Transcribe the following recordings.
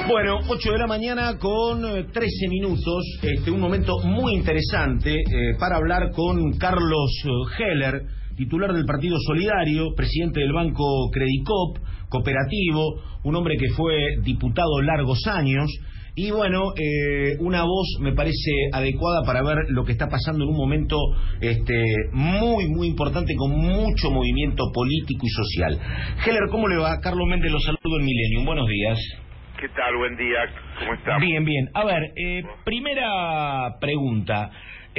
Bueno, 8 de la mañana con 13 minutos, un momento muy interesante para hablar con Carlos Heller, titular del Partido Solidario, presidente del Banco Credicop, cooperativo, un hombre que fue diputado largos años, y bueno, una voz me parece adecuada para ver lo que está pasando en un momento muy importante, con mucho movimiento político y social. Heller, ¿cómo le va? Carlos Méndez lo saludo en Millennium, buenos días. ¿Qué tal? Buen día, ¿cómo estás? Bien. A ver, primera pregunta.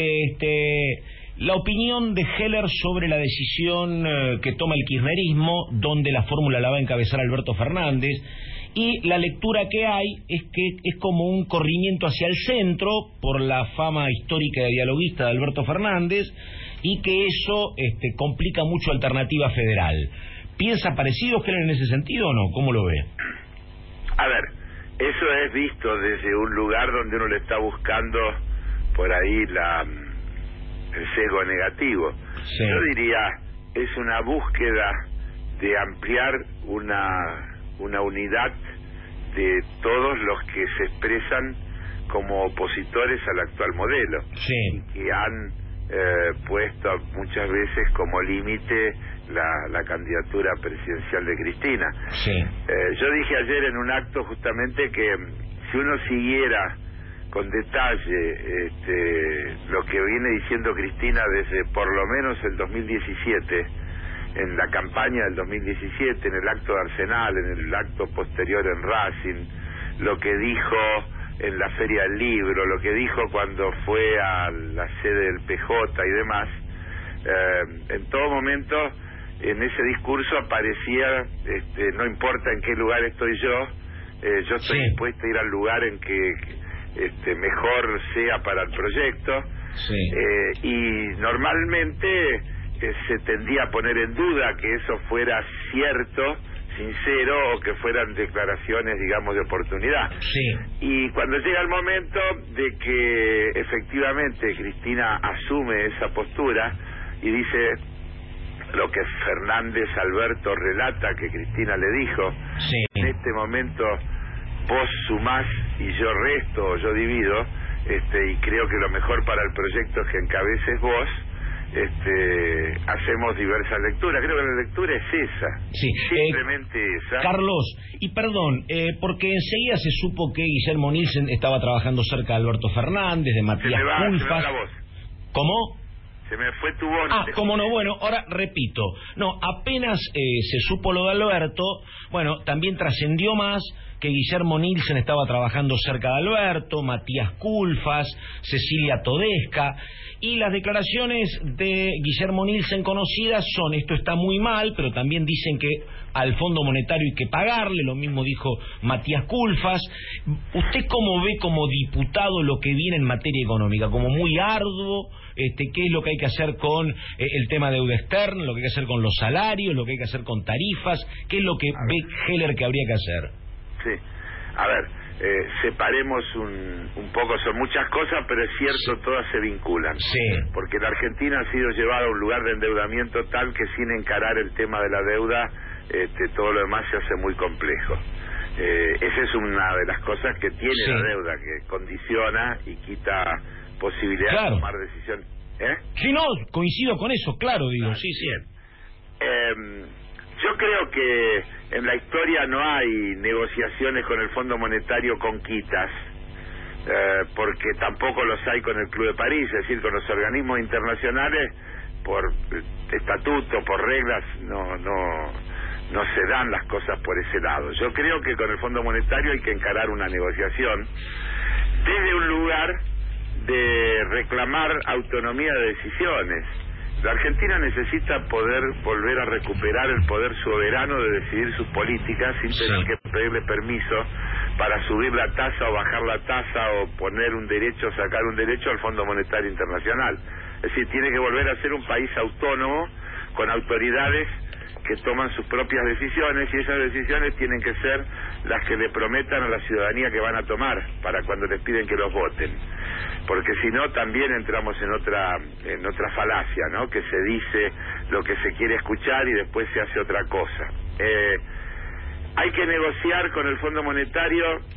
La opinión de Heller sobre la decisión que toma el kirchnerismo, donde la fórmula la va a encabezar Alberto Fernández, y la lectura que hay es que es como un corrimiento hacia el centro por la fama histórica de dialoguista de Alberto Fernández, y que eso complica mucho Alternativa Federal. ¿Piensa parecido Heller en ese sentido o no? ¿Cómo lo ve? A ver, eso es visto desde un lugar donde uno le está buscando por ahí el sesgo negativo. Sí. Yo diría, es una búsqueda de ampliar una unidad de todos los que se expresan como opositores al actual modelo. Sí. Y que han puesto muchas veces como límite la candidatura presidencial de Cristina. Sí. Yo dije ayer en un acto justamente que si uno siguiera con detalle lo que viene diciendo Cristina desde por lo menos el 2017, en la campaña del 2017, en el acto de Arsenal, en el acto posterior en Racing, lo que dijo en la Feria del Libro, lo que dijo cuando fue a la sede del PJ y demás, en todo momento en ese discurso aparecía, no importa en qué lugar estoy yo estoy dispuesto a ir al lugar en que mejor sea para el proyecto. Sí. Y normalmente se tendía a poner en duda que eso fuera cierto, sincero, o que fueran declaraciones, digamos, de oportunidad. Sí. Y cuando llega el momento de que efectivamente Cristina asume esa postura y dice lo que Fernández Alberto relata que Cristina le dijo, sí, en este momento vos sumás y yo resto, o yo divido, y creo que lo mejor para el proyecto es que encabeces vos. Hacemos diversas lecturas. Creo que la lectura es esa, sí. Simplemente esa. Carlos, y perdón, porque enseguida se supo que Guillermo Nielsen estaba trabajando cerca de Alberto Fernández, de Matías Culfas. Se me va la voz. ¿Cómo? Se me fue tu voz. Cómo no, bueno, ahora repito. No, apenas se supo lo de Alberto, bueno, también trascendió más que Guillermo Nielsen estaba trabajando cerca de Alberto, Matías Culfas, Cecilia Todesca, y las declaraciones de Guillermo Nielsen conocidas son: esto está muy mal, pero también dicen que al Fondo Monetario hay que pagarle, lo mismo dijo Matías Culfas. ¿Usted cómo ve como diputado lo que viene en materia económica? ¿Como muy arduo? ¿Qué es lo que hay que hacer con el tema de deuda externa, lo que hay que hacer con los salarios, lo que hay que hacer con tarifas? ¿Qué es lo que ve Heller que habría que hacer? Sí, a ver, separemos un poco, son muchas cosas, pero es cierto, todas se vinculan. Sí. Porque la Argentina ha sido llevada a un lugar de endeudamiento tal que sin encarar el tema de la deuda, todo lo demás se hace muy complejo. Esa es una de las cosas que tiene la deuda, que condiciona y quita posibilidad de tomar decisiones. Sí, no, coincido con eso, claro, digo, sí. Yo creo que en la historia no hay negociaciones con el Fondo Monetario con quitas, porque tampoco los hay con el Club de París, es decir, con los organismos internacionales, por estatuto, por reglas, no se dan las cosas por ese lado. Yo creo que con el Fondo Monetario hay que encarar una negociación desde un lugar de reclamar autonomía de decisiones. La Argentina necesita poder volver a recuperar el poder soberano de decidir sus políticas sin tener que pedirle permiso para subir la tasa o bajar la tasa o poner un derecho o sacar un derecho al Fondo Monetario Internacional. Es decir, tiene que volver a ser un país autónomo con autoridades que toman sus propias decisiones, y esas decisiones tienen que ser las que le prometan a la ciudadanía que van a tomar para cuando les piden que los voten. Porque si no, también entramos en otra falacia, ¿no? Que se dice lo que se quiere escuchar y después se hace otra cosa. Hay que negociar con el Fondo Monetario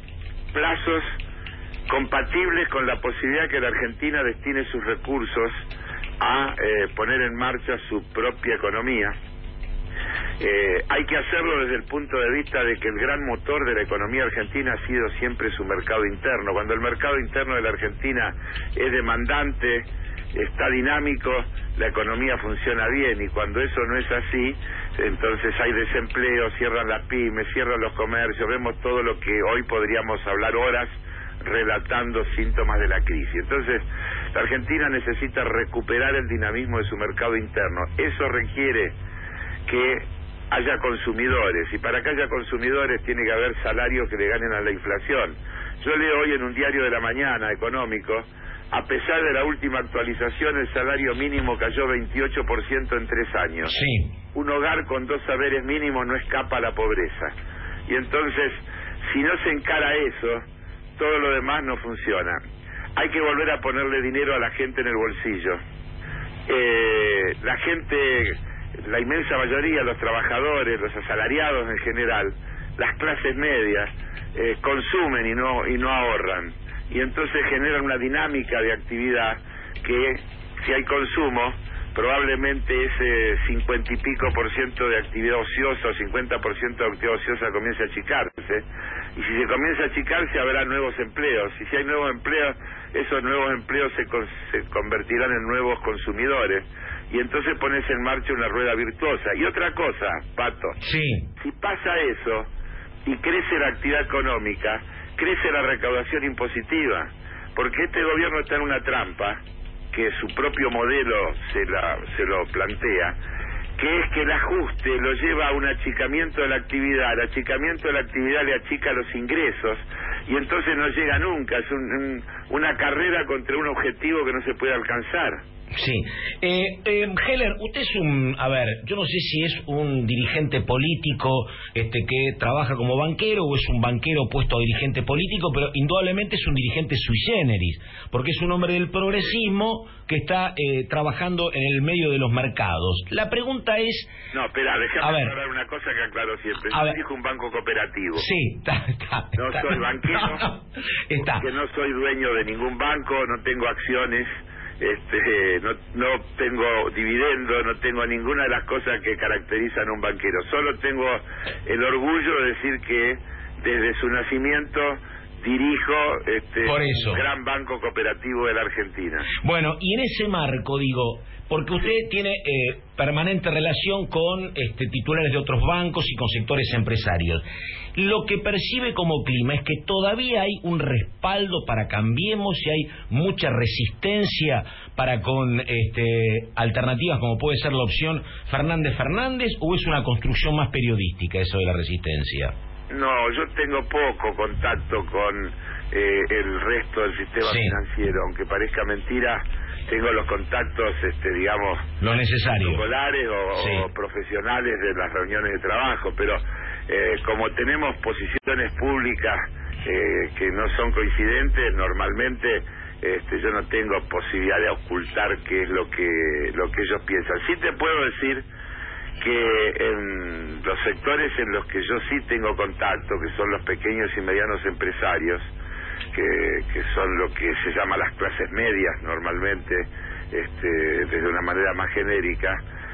plazos compatibles con la posibilidad que la Argentina destine sus recursos a poner en marcha su propia economía. Hay que hacerlo desde el punto de vista de que el gran motor de la economía argentina ha sido siempre su mercado interno. Cuando el mercado interno de la Argentina es demandante, está dinámico, la economía funciona bien, y cuando eso no es así, entonces hay desempleo, cierran las pymes, cierran los comercios, vemos todo lo que hoy podríamos hablar horas relatando síntomas de la crisis. Entonces, la Argentina necesita recuperar el dinamismo de su mercado interno. Eso requiere que haya consumidores, y para que haya consumidores tiene que haber salarios que le ganen a la inflación. Yo leo hoy en un diario de la mañana económico, a pesar de la última actualización, el salario mínimo cayó 28% en 3 años. Sí. Un hogar con 2 saberes mínimos no escapa a la pobreza. Y entonces, si no se encara eso, todo lo demás no funciona. Hay que volver a ponerle dinero a la gente en el bolsillo. La gente, la inmensa mayoría, los trabajadores, los asalariados en general, las clases medias, consumen y no ahorran. Y entonces generan una dinámica de actividad que, si hay consumo, probablemente ese 50 y pico % de actividad ociosa o 50% de actividad ociosa comience a achicarse. Y si se comienza a achicarse, habrá nuevos empleos. Y si hay nuevos empleos, esos nuevos empleos se convertirán en nuevos consumidores. Y entonces pones en marcha una rueda virtuosa. Y otra cosa, Pato. Sí. Si pasa eso y crece la actividad económica, crece la recaudación impositiva. Porque este gobierno está en una trampa, que su propio modelo se lo plantea, que es que el ajuste lo lleva a un achicamiento de la actividad. El achicamiento de la actividad le achica los ingresos, y entonces no llega nunca. Es una carrera contra un objetivo que no se puede alcanzar. Sí. Heller, usted es yo no sé si es un dirigente político que trabaja como banquero, o es un banquero puesto a dirigente político, pero indudablemente es un dirigente sui generis, porque es un hombre del progresismo que está trabajando en el medio de los mercados. La pregunta es... No, espera, déjame aclarar una cosa que aclaro siempre. Yo dijo un banco cooperativo. Sí, está. No soy banquero, porque no soy dueño de ningún banco, no tengo acciones, no tengo dividendo, no tengo ninguna de las cosas que caracterizan a un banquero. Solo tengo el orgullo de decir que desde su nacimiento dirijo un gran banco cooperativo de la Argentina. Bueno, y en ese marco, digo, porque usted tiene permanente relación con titulares de otros bancos y con sectores empresarios, lo que percibe como clima es que todavía hay un respaldo para Cambiemos y hay mucha resistencia para con alternativas como puede ser la opción Fernández, ¿o es una construcción más periodística eso de la resistencia? No, yo tengo poco contacto con el resto del sistema financiero, aunque parezca mentira. Tengo los contactos, digamos, lo necesario, escolares o profesionales de las reuniones de trabajo, pero como tenemos posiciones públicas que no son coincidentes, normalmente yo no tengo posibilidad de ocultar qué es lo que ellos piensan. Sí te puedo decir que en los sectores en los que yo sí tengo contacto, que son los pequeños y medianos empresarios, que son lo que se llama las clases medias normalmente, desde una manera más genérica,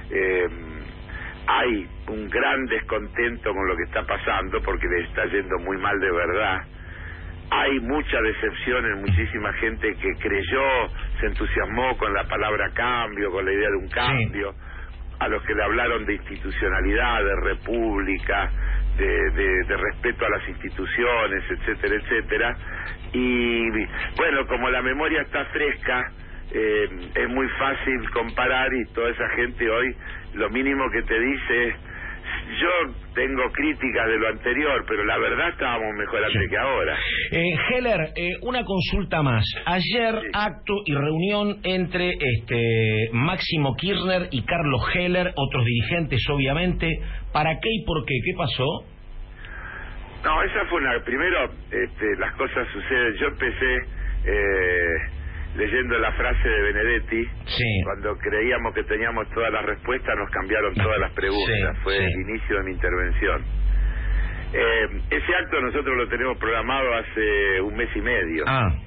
hay un gran descontento con lo que está pasando porque les está yendo muy mal de verdad. Hay mucha decepción en muchísima gente que creyó, se entusiasmó con la palabra cambio, con la idea de un cambio, a los que le hablaron de institucionalidad, de república, de respeto a las instituciones, etcétera, etcétera. Y bueno, como la memoria está fresca, es muy fácil comparar, y toda esa gente hoy lo mínimo que te dice es: yo tengo críticas de lo anterior, pero la verdad estábamos mejor antes que ahora. Heller, una consulta más. Ayer acto y reunión entre Máximo Kirchner y Carlos Heller, otros dirigentes obviamente. ¿Para qué y por qué? ¿Qué pasó? No, esa fue primero, las cosas suceden. Yo empecé leyendo la frase de Benedetti. Cuando creíamos que teníamos todas las respuestas, nos cambiaron todas las preguntas. Fue el inicio de mi intervención. Ese acto nosotros lo tenemos programado hace un mes y medio.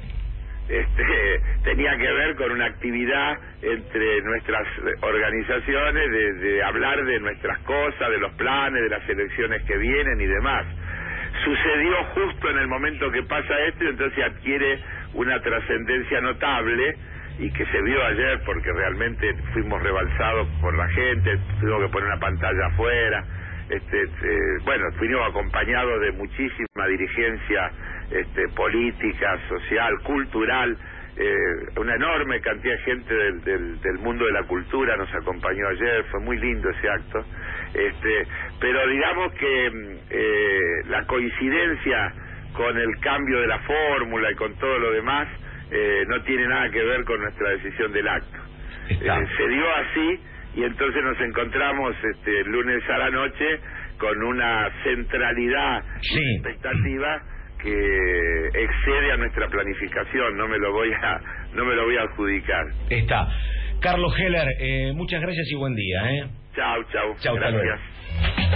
Tenía que ver con una actividad entre nuestras organizaciones de hablar de nuestras cosas, de los planes, de las elecciones que vienen y demás. Sucedió justo en el momento que pasa esto y entonces adquiere una trascendencia notable y que se vio ayer porque realmente fuimos rebalsados por la gente, tuvimos que poner una pantalla afuera. Bueno, fuimos acompañados de muchísima dirigencia política, social, cultural, una enorme cantidad de gente del mundo de la cultura nos acompañó ayer, fue muy lindo ese acto, pero digamos que la coincidencia con el cambio de la fórmula y con todo lo demás no tiene nada que ver con nuestra decisión del acto. Se dio así y entonces nos encontramos el lunes a la noche con una centralidad y expectativa que excede a nuestra planificación, no me lo voy a adjudicar. Está. Carlos Heller, muchas gracias y buen día. Chau, gracias.